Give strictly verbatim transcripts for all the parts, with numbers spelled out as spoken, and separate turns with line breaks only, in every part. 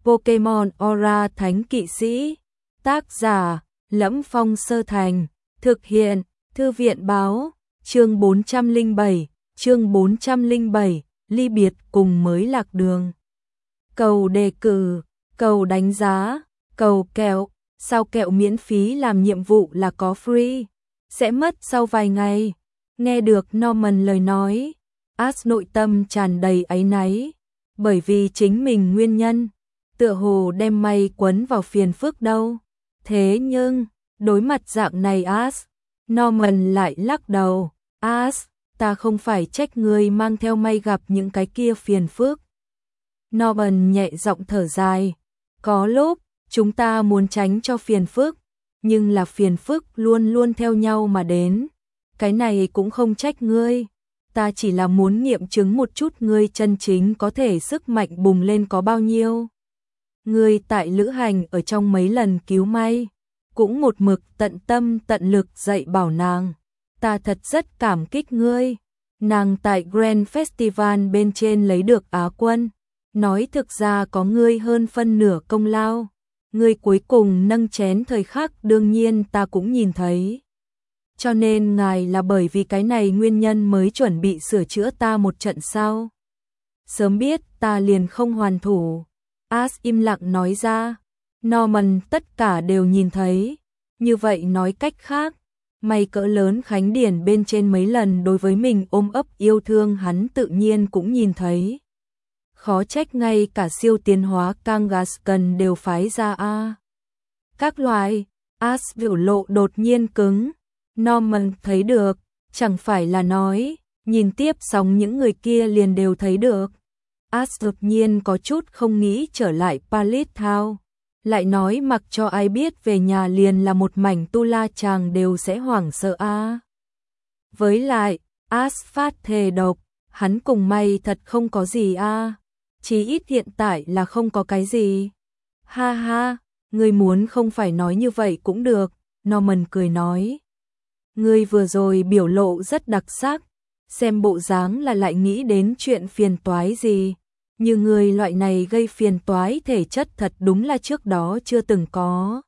Pokemon Aura Thánh Kỵ Sĩ. Tác giả: Lẫm Phong Sơ Thành. Thực hiện: Thư viện báo. Chương bốn trăm lẻ bảy, chương bốn trăm lẻ bảy, ly biệt cùng mới lạc đường. Cầu đề cử, cầu đánh giá, cầu kẹo, sao kẹo miễn phí làm nhiệm vụ là có free, sẽ mất sau vài ngày. Nghe được Norman lời nói, Ash nội tâm tràn đầy áy náy, bởi vì chính mình nguyên nhân, tựa hồ đem may quấn vào phiền phức đâu. Thế nhưng, đối mặt dạng này Ash, Norman lại lắc đầu. Ash, ta không phải trách ngươi mang theo may gặp những cái kia phiền phức. Norman nhẹ giọng thở dài. Có lúc, chúng ta muốn tránh cho phiền phức, nhưng là phiền phức luôn luôn theo nhau mà đến. Cái này cũng không trách ngươi. Ta chỉ là muốn nghiệm chứng một chút ngươi chân chính có thể sức mạnh bùng lên có bao nhiêu. Ngươi tại lữ hành ở trong mấy lần cứu may, cũng một mực tận tâm tận lực dạy bảo nàng. Ta thật rất cảm kích ngươi. Nàng tại Grand Festival bên trên lấy được Á quân. Nói thực ra có ngươi hơn phân nửa công lao. Ngươi cuối cùng nâng chén thời khắc đương nhiên ta cũng nhìn thấy. Cho nên ngài là bởi vì cái này nguyên nhân mới chuẩn bị sửa chữa ta một trận sao? Sớm biết ta liền không hoàn thủ. Ash im lặng nói ra. Norman tất cả đều nhìn thấy. Như vậy nói cách khác, may cỡ lớn Khánh Điển bên trên mấy lần đối với mình ôm ấp yêu thương hắn tự nhiên cũng nhìn thấy. Khó trách ngay cả siêu tiến hóa Kangaskhan đều phái ra a. Các loại, Ash biểu lộ đột nhiên cứng. Norman thấy được, chẳng phải là nói, nhìn tiếp sóng những người kia liền đều thấy được. Ash đột nhiên có chút không nghĩ trở lại Pallet Town. Lại nói mặc cho ai biết về nhà liền là một mảnh tu la chàng đều sẽ hoảng sợ a. Với lại, Ash phát thề độc, hắn cùng may thật không có gì a. Chí ít hiện tại là không có cái gì. Ha ha, ngươi muốn không phải nói như vậy cũng được, Norman cười nói. Ngươi vừa rồi biểu lộ rất đặc sắc, xem bộ dáng là lại nghĩ đến chuyện phiền toái gì. Như người loại này gây phiền toái thể chất thật đúng là trước đó chưa từng có.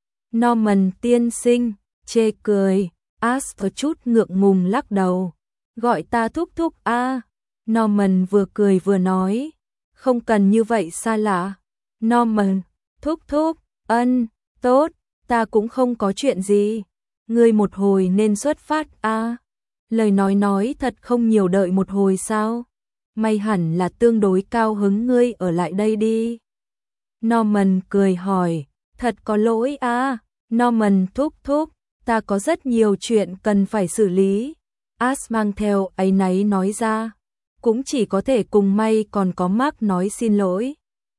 Norman tiên sinh, chê cười, Ash có chút ngượng ngùng lắc đầu. Gọi ta thúc thúc a. Norman vừa cười vừa nói. Không cần như vậy xa lạ. Norman, thúc thúc, ân, tốt, ta cũng không có chuyện gì. Ngươi một hồi nên xuất phát a. Lời nói nói thật không nhiều đợi một hồi sao? May hẳn là tương đối cao hứng ngươi ở lại đây đi. Norman cười hỏi, thật có lỗi à, Norman thúc thúc, ta có rất nhiều chuyện cần phải xử lý. Ash mang theo áy náy nói ra, cũng chỉ có thể cùng may còn có Mark nói xin lỗi.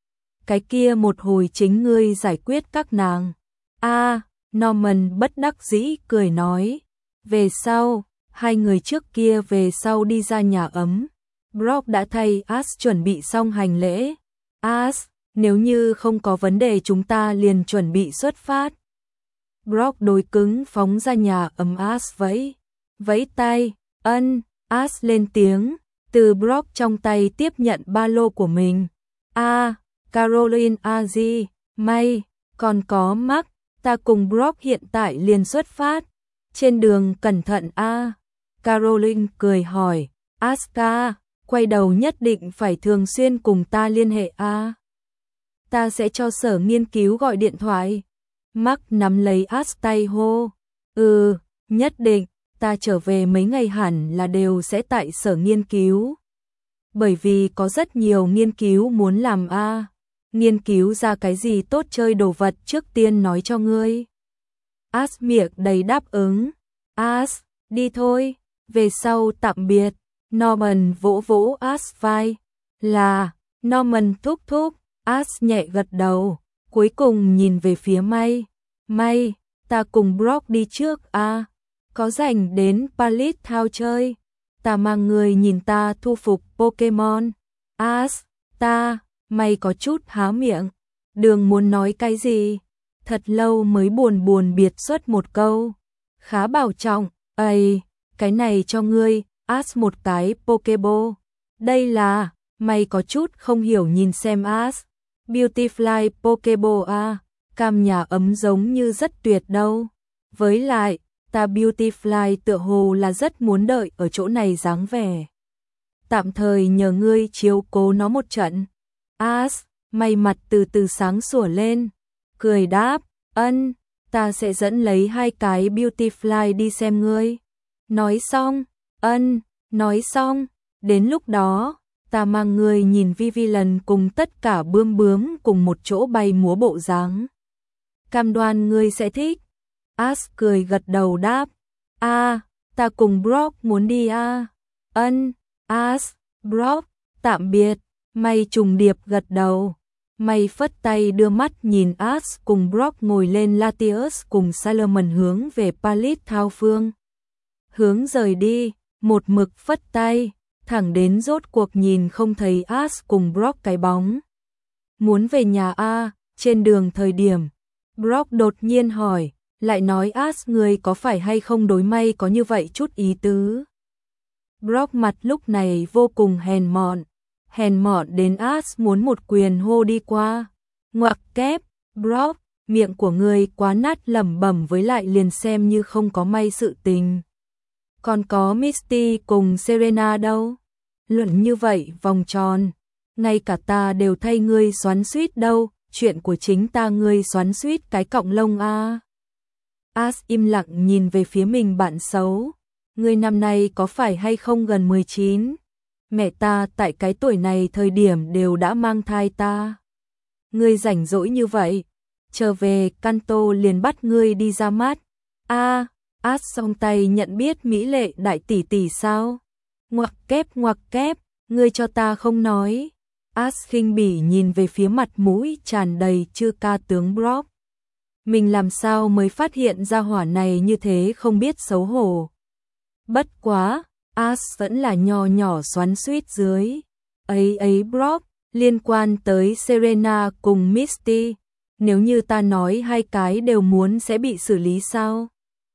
Cái kia một hồi chính ngươi giải quyết các nàng. À, Norman bất đắc dĩ cười nói, về sau, hai người trước kia về sau đi ra nhà ấm. Brock đã thay Ash chuẩn bị xong hành lễ. Ash, nếu như không có vấn đề chúng ta liền chuẩn bị xuất phát. Brock đối cứng phóng ra nhà ấm Ash vẫy. Vẫy tay, ân, Ash lên tiếng, từ Brock trong tay tiếp nhận ba lô của mình. A, à, Caroline Aji, May, còn có Mark, ta cùng Brock hiện tại liền xuất phát. Trên đường cẩn thận a. À. Caroline cười hỏi, Aska, quay đầu nhất định phải thường xuyên cùng ta liên hệ a. À. Ta sẽ cho sở nghiên cứu gọi điện thoại. Mark nắm lấy Ash tay hô. Ừ, nhất định, ta trở về mấy ngày hẳn là đều sẽ tại sở nghiên cứu. Bởi vì có rất nhiều nghiên cứu muốn làm a. À. Nghiên cứu ra cái gì tốt chơi đồ vật trước tiên nói cho ngươi. Ash miệng đầy đáp ứng. Ash, đi thôi, về sau tạm biệt. Norman vỗ vỗ Ash vai. Là, Norman thúc thúc. Ash nhẹ gật đầu, cuối cùng nhìn về phía May. May, ta cùng Brock đi trước a. À, có rảnh đến Pallet Town chơi. Ta mang người nhìn ta thu phục Pokemon. Ash, ta, May có chút há miệng. Đường muốn nói cái gì? Thật lâu mới buồn buồn biệt xuất một câu. Khá bảo trọng, ây, cái này cho ngươi. Ash một cái Pokeball. Đây là, May có chút không hiểu nhìn xem Ash. Beautifly Pokeball à, cam nhà ấm giống như rất tuyệt đâu. Với lại, ta Beautifly tựa hồ là rất muốn đợi ở chỗ này dáng vẻ. Tạm thời nhờ ngươi chiếu cố nó một trận. Ash, mày mặt từ từ sáng sủa lên, cười đáp, ân, ta sẽ dẫn lấy hai cái Beautifly đi xem ngươi. Nói xong, ân, nói xong, đến lúc đó, ta mang ngươi nhìn Vivillon cùng tất cả bướm bướm cùng một chỗ bay múa bộ dáng. Cam đoan ngươi sẽ thích. Ash cười gật đầu đáp, a, ta cùng Brock muốn đi a. À. Ân, Ash, Brock, tạm biệt. Mày trùng điệp gật đầu. Mày phất tay đưa mắt nhìn Ash cùng Brock ngồi lên Latios cùng Salomon hướng về Pallet Thao phương. Hướng rời đi, một mực phất tay, thẳng đến rốt cuộc nhìn không thấy Ash cùng Brock cái bóng. Muốn về nhà a, trên đường thời điểm, Brock đột nhiên hỏi, lại nói Ash người có phải hay không đối may có như vậy chút ý tứ. Brock mặt lúc này vô cùng hèn mọn. Hèn mọn đến Ash muốn một quyền hô đi qua. Ngoặc kép, Brock, miệng của ngươi quá nát lẩm bẩm với lại liền xem như không có may sự tình. Còn có Misty cùng Serena đâu? Luận như vậy vòng tròn. Ngay cả ta đều thay ngươi xoắn suýt đâu, chuyện của chính ta ngươi xoắn suýt cái cọng lông a. Ash im lặng nhìn về phía mình bạn xấu. Ngươi năm nay có phải hay không gần mười chín? Mẹ ta tại cái tuổi này thời điểm đều đã mang thai ta. Ngươi rảnh rỗi như vậy, trở về Kanto liền bắt ngươi đi ra mắt. A, à, Ash song tay nhận biết mỹ lệ đại tỷ tỷ sao? Ngoặc kép ngoặc kép, ngươi cho ta không nói. Ash khinh bỉ nhìn về phía mặt mũi tràn đầy chư ca tướng Brock. Mình làm sao mới phát hiện ra hỏa này như thế không biết xấu hổ. Bất quá, Ash vẫn là nho nhỏ xoắn suýt dưới. Ấy ấy Brock, liên quan tới Serena cùng Misty, nếu như ta nói hai cái đều muốn sẽ bị xử lý sao?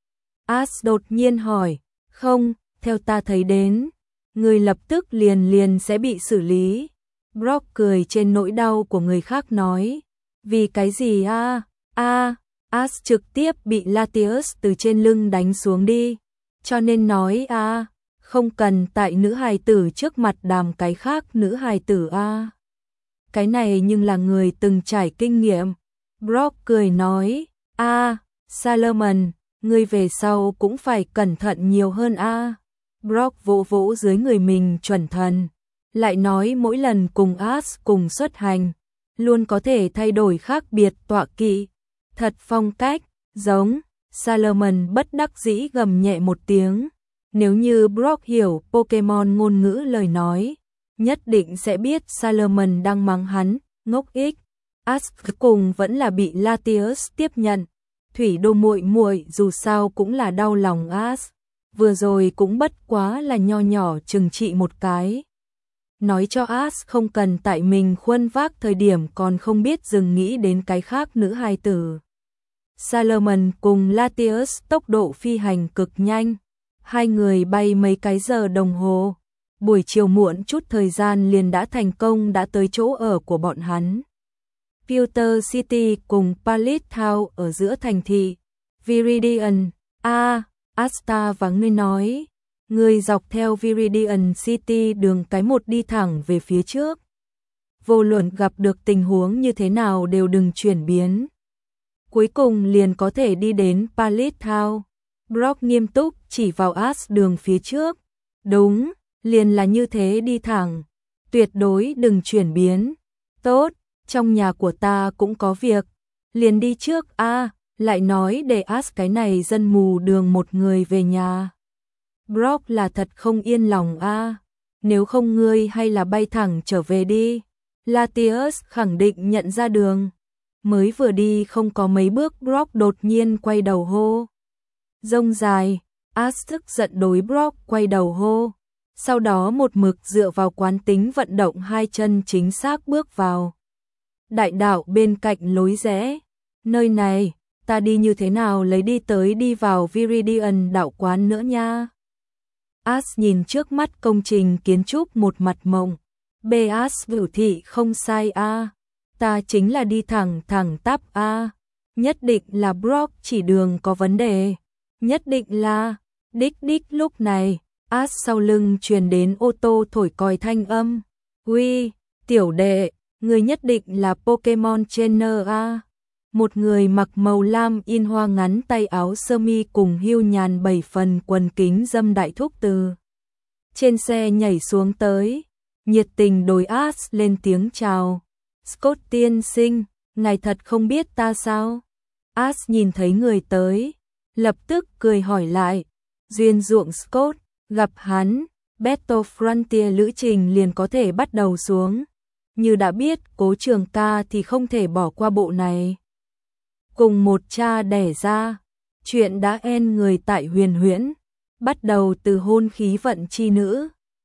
Ash đột nhiên hỏi, không, theo ta thấy đến, người lập tức liền liền sẽ bị xử lý. Brock cười trên nỗi đau của người khác nói, vì cái gì a? A, Ash trực tiếp bị Latios từ trên lưng đánh xuống đi, cho nên nói a. Không cần tại nữ hài tử trước mặt đàm cái khác nữ hài tử a. Cái này nhưng là người từng trải kinh nghiệm. Brock cười nói, a, Salomon, ngươi về sau cũng phải cẩn thận nhiều hơn a. Brock vỗ vỗ dưới người mình chuẩn thần, lại nói mỗi lần cùng Ash cùng xuất hành, luôn có thể thay đổi khác biệt tọa kỵ. Thật phong cách, giống, Salomon bất đắc dĩ gầm nhẹ một tiếng. Nếu như Brock hiểu Pokemon ngôn ngữ lời nói, nhất định sẽ biết Salomon đang mắng hắn, ngốc ích. Ash cùng vẫn là bị Latios tiếp nhận. Thủy Đô muội muội dù sao cũng là đau lòng Ash, vừa rồi cũng bất quá là nho nhỏ trừng trị một cái. Nói cho Ash không cần tại mình khuân vác thời điểm còn không biết dừng nghĩ đến cái khác nữ hài tử. Salomon cùng Latios tốc độ phi hành cực nhanh. Hai người bay mấy cái giờ đồng hồ, buổi chiều muộn chút thời gian liền đã thành công đã tới chỗ ở của bọn hắn. Pewter City cùng Pallet Thao ở giữa thành thị. Viridian, a, à, Asta vắng nên nói, người dọc theo Viridian City đường cái một đi thẳng về phía trước. Vô luận gặp được tình huống như thế nào đều đừng chuyển biến. Cuối cùng liền có thể đi đến Pallet Thao. Brock nghiêm túc chỉ vào Ash đường phía trước. Đúng, liền là như thế đi thẳng. Tuyệt đối đừng chuyển biến. Tốt, trong nhà của ta cũng có việc. Liền đi trước a, à, lại nói để Ash cái này dân mù đường một người về nhà. Brock là thật không yên lòng a. À. Nếu không ngươi hay là bay thẳng trở về đi. Latios khẳng định nhận ra đường. Mới vừa đi không có mấy bước Brock đột nhiên quay đầu hô. Rông dài, Ash tức giận đối Brock quay đầu hô. Sau đó một mực dựa vào quán tính vận động hai chân chính xác bước vào. Đại đạo bên cạnh lối rẽ. Nơi này, ta đi như thế nào lấy đi tới đi vào Viridian đạo quán nữa nha. Ash nhìn trước mắt công trình kiến trúc một mặt mộng. B Ash biểu thị không sai a. À. ta chính là đi thẳng thẳng tắp a. Nhất định là Brock chỉ đường có vấn đề. Nhất định là, đích đích lúc này, Ash sau lưng truyền đến ô tô thổi còi thanh âm. Uy, tiểu đệ, người nhất định là Pokemon Trainer a. Một người mặc màu lam in hoa ngắn tay áo sơ mi cùng hưu nhàn bảy phần quần kính dâm đại thúc từ trên xe nhảy xuống tới, nhiệt tình đối Ash lên tiếng chào. Scott tiên sinh, ngài thật không biết ta sao? Ash nhìn thấy người tới, lập tức cười hỏi lại. Duyên ruộng Scott, gặp hắn, Battle Frontier lữ trình liền có thể bắt đầu xuống. Như đã biết Cố Trường ca thì không thể bỏ qua bộ này. Cùng một cha đẻ ra, chuyện đã en người tại Huyền Huyễn, bắt đầu từ hôn khí vận chi nữ.